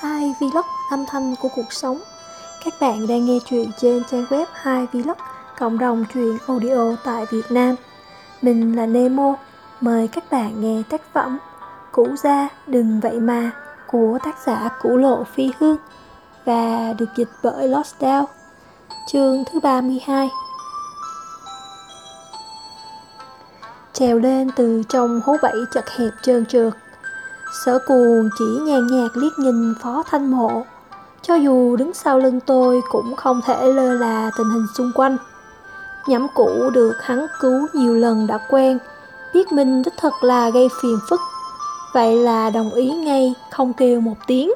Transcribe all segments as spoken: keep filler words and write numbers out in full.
hai vlog âm thanh của cuộc sống. Các bạn đang nghe truyện trên trang web hai vlog, cộng đồng truyện audio tại Việt Nam. Mình là Nemo, mời các bạn nghe tác phẩm Cũ Gia Đừng Vậy Mà của tác giả Cũ Lộ Phi Hương và được dịch bởi Lost Down. Chương thứ ba mươi hai. Trèo lên từ trong hố bẫy chật hẹp trơn trượt, Sở Cuồng chỉ nhàn nhạt liếc nhìn Phó Thanh Mộ. Cho dù đứng sau lưng tôi cũng không thể lơ là tình hình xung quanh. Nhắm Cũ được hắn cứu nhiều lần đã quen, biết mình đích thực là gây phiền phức, vậy là đồng ý ngay, không kêu một tiếng.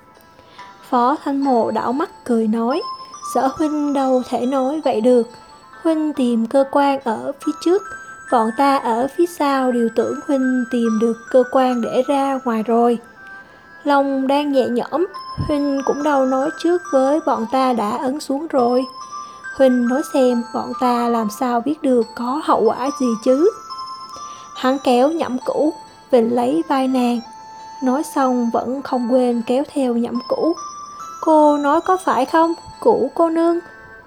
Phó Thanh Mộ đảo mắt cười nói: Sở huynh đâu thể nói vậy được. Huynh tìm cơ quan ở phía trước, bọn ta ở phía sau đều tưởng huynh tìm được cơ quan để ra ngoài rồi. Lòng đang nhẹ nhõm, huynh cũng đâu nói trước với bọn ta đã ấn xuống rồi. Huynh nói xem bọn ta làm sao biết được có hậu quả gì chứ. Hắn kéo Nhậm Cũ, vịnh lấy vai nàng. Nói xong vẫn không quên kéo theo Nhậm Cũ. Cô nói có phải không, Cũ cô nương?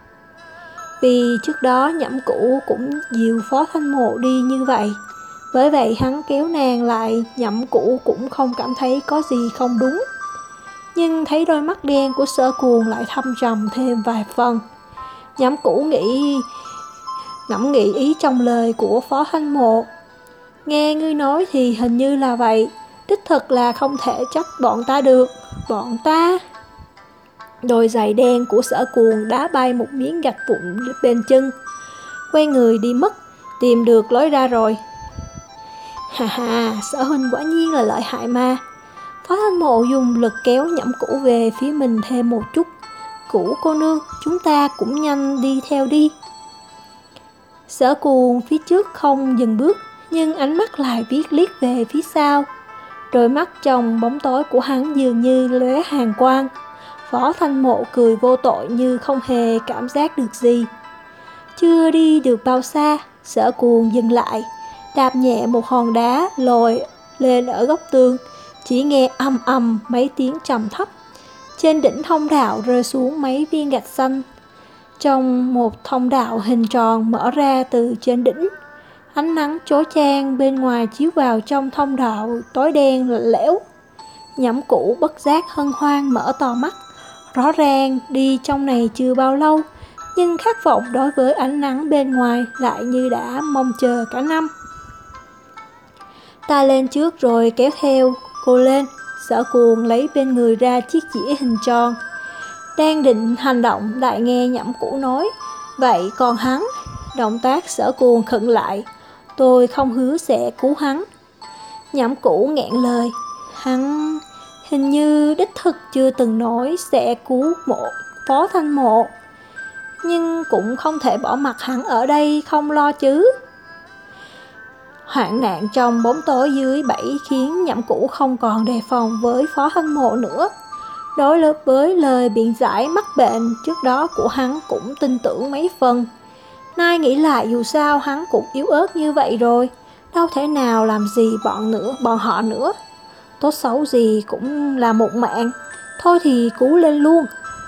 Vì trước đó Nhậm Cũ cũng dìu Phó Thanh Mộ đi như vậy, bởi vậy hắn kéo nàng lại, Nhậm Cũ cũng không cảm thấy có gì không đúng. Nhưng thấy đôi mắt đen của Sở Cuồng lại thâm trầm thêm vài phần. Nhậm Cũ nghĩ ngẫm nghĩ ý trong lời của Phó Thanh Mộ. Nghe ngươi nói thì hình như là vậy, đích thực là không thể trách bọn ta được. Bọn ta... Đôi giày đen của Sở Cuồng đá bay một miếng gạch vụn bên chân, quay người đi mất, tìm được lối ra rồi. Hà hà, Sở huynh quả nhiên là lợi hại mà. Phó Thanh Mộ dùng lực kéo Nhậm Cũ về phía mình thêm một chút. Cũ cô nương, chúng ta cũng nhanh đi theo đi. Sở Cuồng phía trước không dừng bước, nhưng ánh mắt lại viết liếc về phía sau. Đôi mắt trong bóng tối của hắn dường như lóe hàn quang. Phó Thanh Mộ cười vô tội như không hề cảm giác được gì. Chưa đi được bao xa, Sở Cuồng dừng lại, đạp nhẹ một hòn đá lồi lên ở góc tường. Chỉ nghe ầm ầm mấy tiếng trầm thấp. Trên đỉnh thông đạo rơi xuống mấy viên gạch xanh. Trong một thông đạo hình tròn mở ra từ trên đỉnh. Ánh nắng chói chang bên ngoài chiếu vào trong thông đạo tối đen lạnh lẽo. Nhậm Cũ bất giác hân hoan mở to mắt. Rõ ràng đi trong này chưa bao lâu, nhưng khát vọng đối với ánh nắng bên ngoài lại như đã mong chờ cả năm. Ta lên trước rồi kéo theo cô lên. Sở Cuồng lấy bên người ra chiếc dĩa hình tròn. Đang định hành động lại nghe Nhậm Cũ nói: Vậy còn hắn? Động tác Sở Cuồng khựng lại. Tôi không hứa sẽ cứu hắn. Nhậm Cũ nghẹn lời. Hắn hình như đích thực chưa từng nói sẽ cứu mộ Phó Thanh Mộ, nhưng cũng không thể bỏ mặc hắn ở đây không lo chứ. Hoạn nạn trong bóng tối dưới bẫy khiến Nhậm Cũ không còn đề phòng với Phó Thanh Mộ nữa. Đối lớp với lời biện giải mắc bệnh trước đó của hắn cũng tin tưởng mấy phần. Nay nghĩ lại dù sao hắn cũng yếu ớt như vậy rồi, đâu thể nào làm gì bọn nữa bọn họ nữa. Tốt xấu gì cũng là một mạng, thôi thì cứu lên luôn.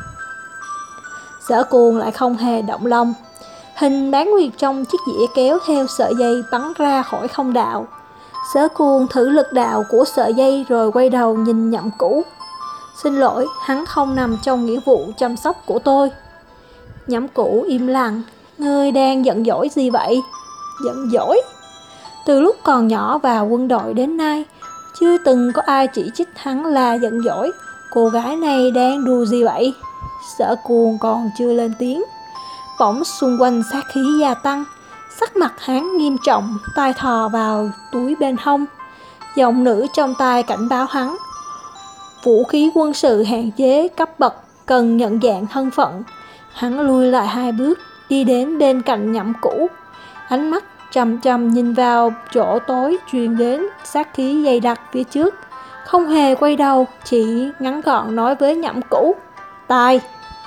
Sở Cuồng lại không hề động lòng. Hình bán nguyệt trong chiếc dĩa kéo theo sợi dây bắn ra khỏi thông đạo. Sở Cuồng thử lực đạo của sợi dây rồi quay đầu nhìn Nhậm Cũ. Xin lỗi, hắn không nằm trong nghĩa vụ chăm sóc của tôi. Nhậm Cũ im lặng. Ngươi đang giận dỗi gì vậy? Giận dỗi? Từ lúc còn nhỏ vào quân đội đến nay, chưa từng có ai chỉ trích hắn là giận dỗi. Cô gái này đang đùa gì vậy? Sở Cuồng còn chưa lên tiếng, bỗng xung quanh sát khí gia tăng. Sắc mặt hắn nghiêm trọng, tay thò vào túi bên hông. Giọng nữ trong tai cảnh báo hắn: vũ khí quân sự hạn chế cấp bậc, cần nhận dạng thân phận. Hắn lui lại hai bước, đi đến bên cạnh Nhậm Cũ. Ánh mắt trầm trầm nhìn vào chỗ tối truyền đến sát khí dày đặc phía trước. Không hề quay đầu, chỉ ngắn gọn nói với Nhậm Cũ: tài.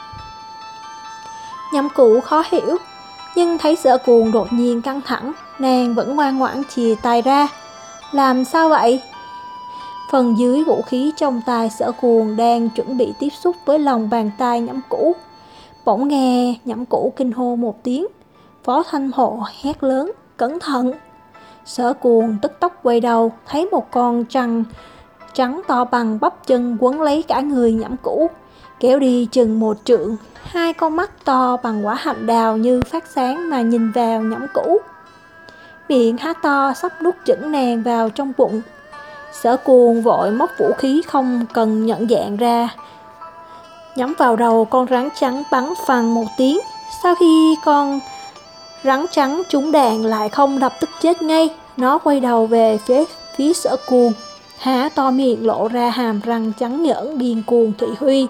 Nhậm Cũ khó hiểu, nhưng thấy Sở Cuồng đột nhiên căng thẳng, nàng vẫn ngoan ngoãn chìa tay ra. Làm sao vậy? Phần dưới vũ khí trong tay Sở Cuồng đang chuẩn bị tiếp xúc với lòng bàn tay Nhậm Cũ. Bỗng nghe Nhậm Cũ kinh hô một tiếng. Phó Thanh Hộ hét lớn, cẩn thận! Sở Cuồng tức tốc quay đầu, thấy một con trăng trắng to bằng bắp chân quấn lấy cả người Nhậm Cũ, kéo đi chừng một trượng. Hai con mắt to bằng quả hạnh đào như phát sáng mà nhìn vào Nhậm Cũ. Miệng há to sắp nuốt chửng nàng vào trong bụng. Sở Cuồng vội móc vũ khí không cần nhận dạng ra, nhắm vào đầu con rắn trắng bắn phăng một tiếng. Sau khi con rắn trắng trúng đạn lại không lập tức chết ngay, nó quay đầu về phía, phía Sở Cuồng, há to miệng lộ ra hàm răng trắng nhỡn điên cuồng thị huy.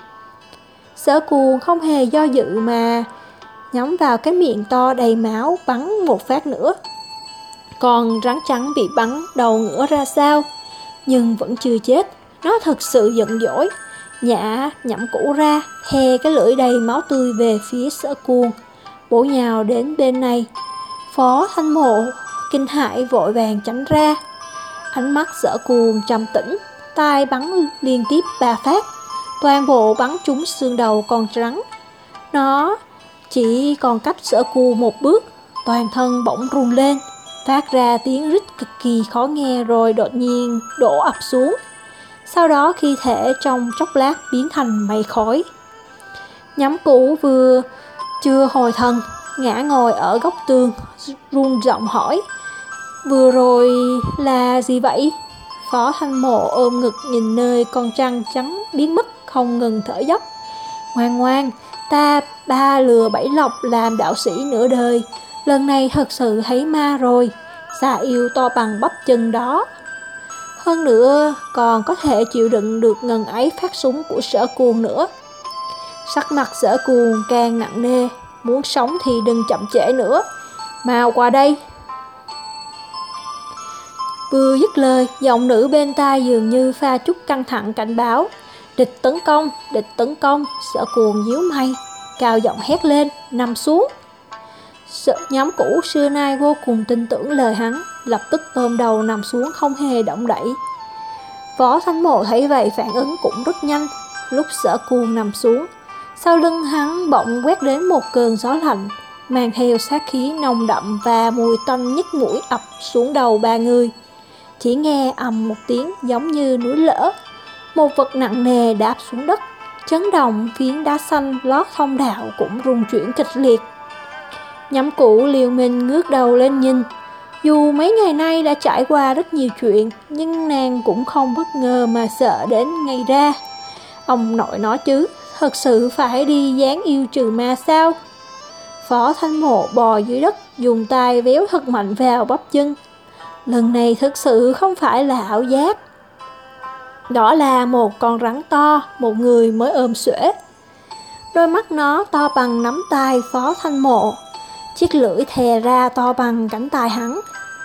Sở Cuồng không hề do dự mà nhắm vào cái miệng to đầy máu bắn một phát nữa. Con rắn trắng bị bắn đầu ngửa ra sau, nhưng vẫn chưa chết. Nó thật sự giận dỗi, nhả Nhậm Cũ ra, thè cái lưỡi đầy máu tươi về phía Sở Cuồng, bổ nhào đến bên này. Phó Thanh Mộ kinh hãi vội vàng tránh ra. Ánh mắt Sở Cuồng trầm tĩnh, tai bắn liên tiếp ba phát, toàn bộ bắn trúng xương đầu con rắn. Nó chỉ còn cách Sở Cuồng một bước, toàn thân bỗng run lên, phát ra tiếng rít cực kỳ khó nghe rồi đột nhiên đổ ập xuống. Sau đó thi thể trong chốc lát biến thành mây khói. Nhậm Cũ vừa chưa hồi thần, ngã ngồi ở góc tường, run giọng hỏi, vừa rồi là gì vậy? Phó Thanh Mộ ôm ngực nhìn nơi con trăng trắng biến mất, không ngừng thở dốc. Ngoan ngoan, ta ba lừa bảy lọc làm đạo sĩ nửa đời, lần này thật sự thấy ma rồi. Xà yêu to bằng bắp chân đó, hơn nữa còn có thể chịu đựng được ngần ấy phát súng của Sở Cuồng nữa. Sắc mặt Sở Cuồng càng nặng nề, muốn sống thì đừng chậm trễ nữa, mau qua đây. Vừa dứt lời, giọng nữ bên tai dường như pha chút căng thẳng cảnh báo, địch tấn công, địch tấn công. Sở Cuồng nhíu mày, cao giọng hét lên, nằm xuống. Sợ Nhậm Cũ xưa nay vô cùng tin tưởng lời hắn, lập tức ôm đầu nằm xuống không hề động đậy. Phó Thanh Mộ thấy vậy phản ứng cũng rất nhanh. Lúc Sở Cuồng nằm xuống, sau lưng hắn bỗng quét đến một cơn gió lạnh, mang theo sát khí nồng đậm và mùi tanh nhức mũi ập xuống đầu ba người. Chỉ nghe ầm một tiếng giống như núi lở, một vật nặng nề đáp xuống đất, chấn động phiến đá xanh lót thông đạo cũng rung chuyển kịch liệt. Nhậm Cũ liều mình ngước đầu lên nhìn. Dù mấy ngày nay đã trải qua rất nhiều chuyện, nhưng nàng cũng không bất ngờ mà sợ đến ngay ra. Ông nội nó chứ, thật sự phải đi giáng yêu trừ ma sao? Phó Thanh Mộ bò dưới đất, dùng tay véo thật mạnh vào bắp chân. Lần này thực sự không phải là ảo giác. Đó là một con rắn to, một người mới ôm xuể. Đôi mắt nó to bằng nắm tay Phó Thanh Mộ, chiếc lưỡi thè ra to bằng cánh tay hắn.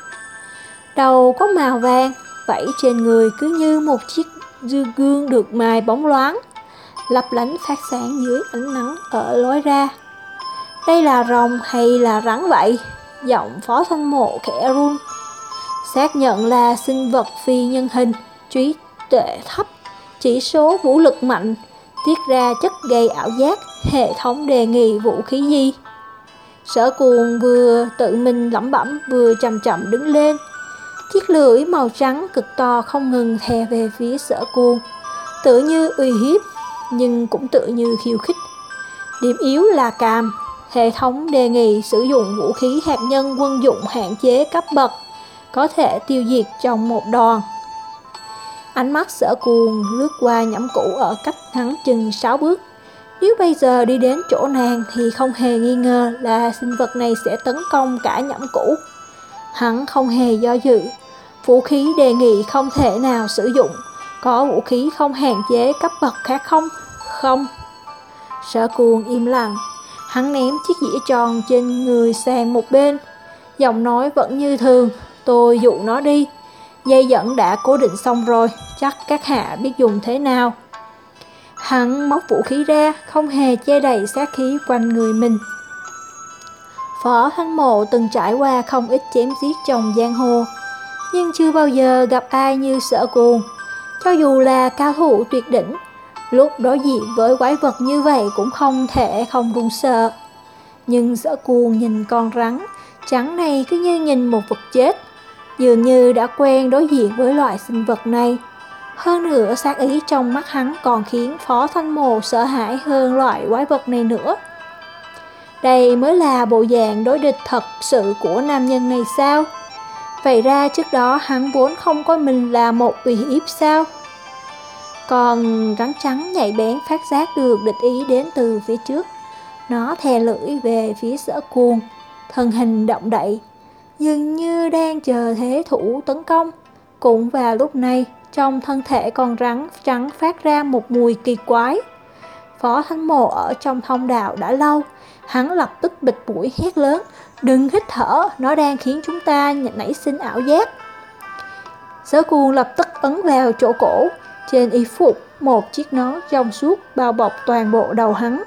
Đầu có màu vàng, vảy trên người cứ như một chiếc dư gương được mài bóng loáng, lấp lánh phát sáng dưới ánh nắng ở lối ra. Đây là rồng hay là rắn vậy? Giọng Phó Thanh Mộ khẽ run. Xác nhận là sinh vật phi nhân hình, trí tuệ thấp, chỉ số vũ lực mạnh, tiết ra chất gây ảo giác. Hệ thống đề nghị vũ khí gì? Sở Cuồng vừa tự mình lẩm bẩm vừa chậm chậm đứng lên. Chiếc lưỡi màu trắng cực to không ngừng thè về phía Sở Cuồng, tự như uy hiếp nhưng cũng tự như khiêu khích. Điểm yếu là càm. Hệ thống đề nghị sử dụng vũ khí hạt nhân quân dụng hạn chế cấp bậc, có thể tiêu diệt trong một đòn. Ánh mắt Sở Cuồng lướt qua Nhậm Cũ ở cách hắn chừng sáu bước. Nếu bây giờ đi đến chỗ nàng thì không hề nghi ngờ là sinh vật này sẽ tấn công cả Nhậm Cũ. Hắn không hề do dự. Vũ khí đề nghị không thể nào sử dụng. Có vũ khí không hạn chế cấp bậc khác không? Không. Sở Cuồng im lặng. Hắn ném chiếc dĩa tròn trên người sang một bên. Giọng nói vẫn như thường. Tôi dụ nó đi. Dây dẫn đã cố định xong rồi, chắc các hạ biết dùng thế nào. Hắn móc vũ khí ra, không hề che đậy sát khí quanh người mình. Phó Thanh Mộ từng trải qua không ít chém giết trong giang hồ, nhưng chưa bao giờ gặp ai như Sở Cuồng. Cho dù là cao thủ tuyệt đỉnh, lúc đối diện với quái vật như vậy cũng không thể không run sợ. Nhưng Sở Cuồng nhìn con rắn trắng này cứ như nhìn một vật chết, dường như đã quen đối diện với loại sinh vật này. Hơn nữa sát ý trong mắt hắn còn khiến Phó Thanh Mộ sợ hãi hơn loại quái vật này nữa. Đây mới là bộ dạng đối địch thật sự của nam nhân này sao? Vậy ra trước đó hắn vốn không coi mình là một uy hiếp sao? Còn rắn trắng nhạy bén phát giác được địch ý đến từ phía trước. Nó thè lưỡi về phía Sở Cuồng, thân hình động đậy, dường như đang chờ thế thủ tấn công. Cũng vào lúc này, trong thân thể con rắn trắng phát ra một mùi kỳ quái. Phó Thanh Mộ ở trong thông đạo đã lâu, hắn lập tức bịt mũi hét lớn: "Đừng hít thở, nó đang khiến chúng ta nảy sinh ảo giác." Sở Cuồng lập tức ấn vào chỗ cổ, trên y phục một chiếc nón trong suốt bao bọc toàn bộ đầu hắn.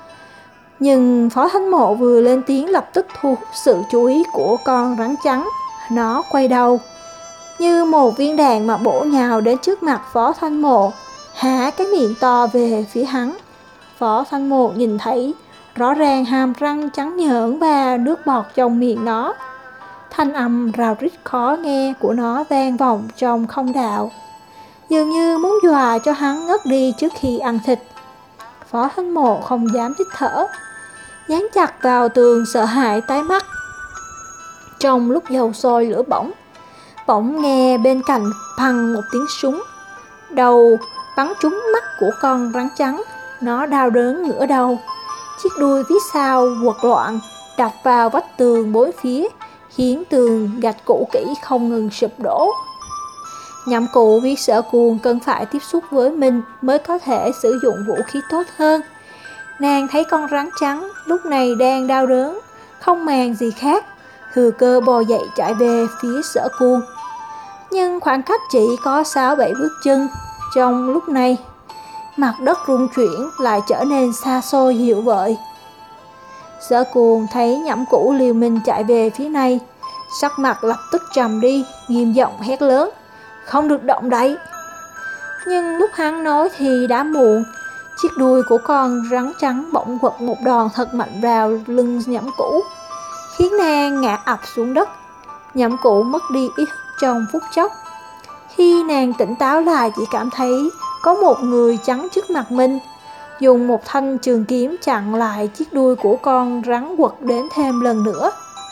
Nhưng Phó Thanh Mộ vừa lên tiếng lập tức thu hút sự chú ý của con rắn trắng. Nó quay đầu, như một viên đạn mà bổ nhào đến trước mặt Phó Thanh Mộ, há cái miệng to về phía hắn. Phó Thanh Mộ nhìn thấy rõ ràng hàm răng trắng nhợn và nước bọt trong miệng nó. Thanh âm rào rít khó nghe của nó vang vọng trong không đạo, dường như muốn dọa cho hắn ngất đi trước khi ăn thịt. Phó Thanh Mộ không dám hít thở, dán chặt vào tường sợ hãi tái mắt. Trong lúc dầu sôi lửa bỏng, bỗng nghe bên cạnh phăng một tiếng súng, đầu bắn trúng mắt của con rắn trắng. Nó đau đớn ngửa đầu, chiếc đuôi phía sau quật loạn đập vào vách tường bốn phía, khiến tường gạch cũ kỹ không ngừng sụp đổ. Nhậm Cụ biết Sở Cuồng cần phải tiếp xúc với mình mới có thể sử dụng vũ khí tốt hơn. Nàng thấy con rắn trắng lúc này đang đau đớn, không màng gì khác, thừa cơ bò dậy chạy về phía Sở Cuồng. Nhưng khoảng cách chỉ có sáu bảy bước chân. Trong lúc này, mặt đất rung chuyển lại trở nên xa xôi hiệu vợi. Sở Cuồng thấy Nhậm Cụ liều mình chạy về phía này, sắc mặt lập tức trầm đi, nghiêm giọng hét lớn: "Không được động đậy!" Nhưng lúc hắn nói thì đã muộn. Chiếc đuôi của con rắn trắng bỗng quật một đòn thật mạnh vào lưng Nhậm Cụ, khiến nàng ngã ập xuống đất. Nhậm Cụ mất đi ý thức trong phút chốc. Khi nàng tỉnh táo lại, chỉ cảm thấy có một người chắn trước mặt mình, dùng một thanh trường kiếm chặn lại chiếc đuôi của con rắn quật đến thêm lần nữa.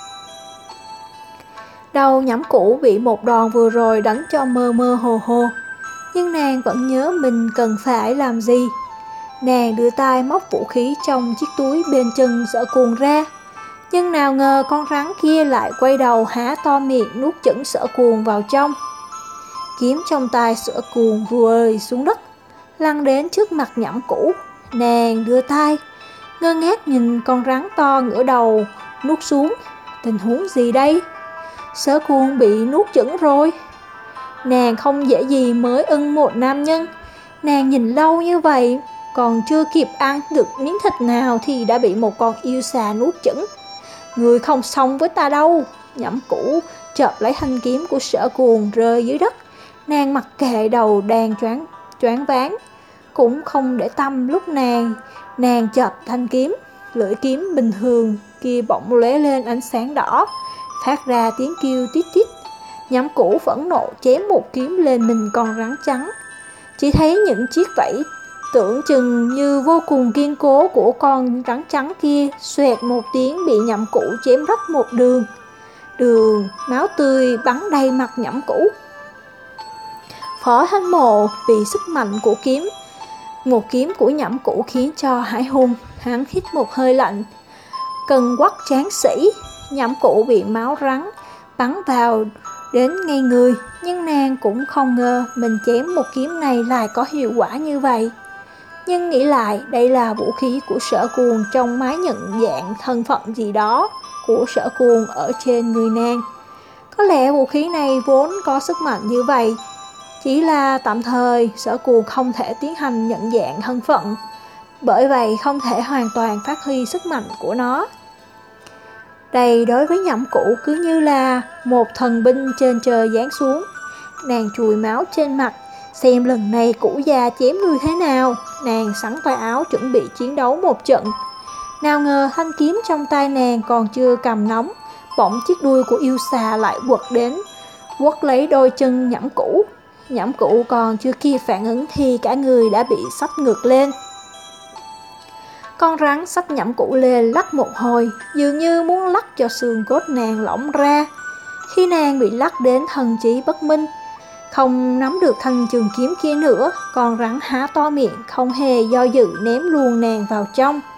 Đầu Nhậm Cụ bị một đòn vừa rồi đánh cho mơ mơ hồ hồ, nhưng nàng vẫn nhớ mình cần phải làm gì. Nàng đưa tay móc vũ khí trong chiếc túi bên chân Sở Cuồng ra, nhưng nào ngờ con rắn kia lại quay đầu há to miệng nuốt chửng Sở Cuồng vào trong. Kiếm trong tay Sở Cuồng rơi xuống đất, lăn đến trước mặt Nhậm Cụ. Nàng đưa tay ngơ ngác nhìn con rắn to ngửa đầu nuốt xuống. Tình huống gì đây? Sở Cuồng bị nuốt chửng rồi. Nàng không dễ gì mới ưng một nam nhân. Nàng nhìn lâu như vậy, còn chưa kịp ăn được miếng thịt nào thì đã bị một con yêu xà nuốt chửng. Người không xong với ta đâu. Nhậm Cụ chợp lấy thanh kiếm của Sở Cuồng rơi dưới đất. Nàng mặc kệ đầu đang choáng choáng váng, cũng không để tâm lúc nàng nàng chợp thanh kiếm, lưỡi kiếm bình thường kia bỗng lóe lên ánh sáng đỏ, phát ra tiếng kêu tít tít. Nhậm Cụ phẫn nộ chém một kiếm lên mình con rắn trắng. Chỉ thấy những chiếc vảy tưởng chừng như vô cùng kiên cố của con rắn trắng kia xoẹt một tiếng bị Nhậm Cụ chém rách một đường. Đường máu tươi bắn đầy mặt Nhậm Cụ. Phó Thanh Mộ bị sức mạnh của kiếm, một kiếm của Nhậm Cụ khiến cho hãi hùng. Hắn hít một hơi lạnh, cân quắc tráng sĩ. Nhậm Cụ bị máu rắn bắn vào đến ngay người, nhưng nàng cũng không ngờ mình chém một kiếm này lại có hiệu quả như vậy. Nhưng nghĩ lại, đây là vũ khí của Sở Cuồng trong máy nhận dạng thân phận gì đó của Sở Cuồng ở trên người nàng. Có lẽ vũ khí này vốn có sức mạnh như vậy, chỉ là tạm thời Sở Cuồng không thể tiến hành nhận dạng thân phận, bởi vậy không thể hoàn toàn phát huy sức mạnh của nó. Đây đối với Nhậm Cụ cứ như là một thần binh trên trời giáng xuống. Nàng chùi máu trên mặt, xem lần này cũ già chém người thế nào. Nàng sắn tay áo chuẩn bị chiến đấu một trận. Nào ngờ thanh kiếm trong tay nàng còn chưa cầm nóng, bỗng chiếc đuôi của yêu xà lại quật đến, quất lấy đôi chân Nhẫm Cũ. Nhẫm Cũ còn chưa kịp phản ứng thì cả người đã bị xách ngược lên. Con rắn xách Nhẫm Cũ lên lắc một hồi, dường như muốn lắc cho xương cốt nàng lỏng ra. Khi nàng bị lắc đến thần trí bất minh, không nắm được thanh trường kiếm kia nữa, con rắn há to miệng không hề do dự ném luôn nàng vào trong.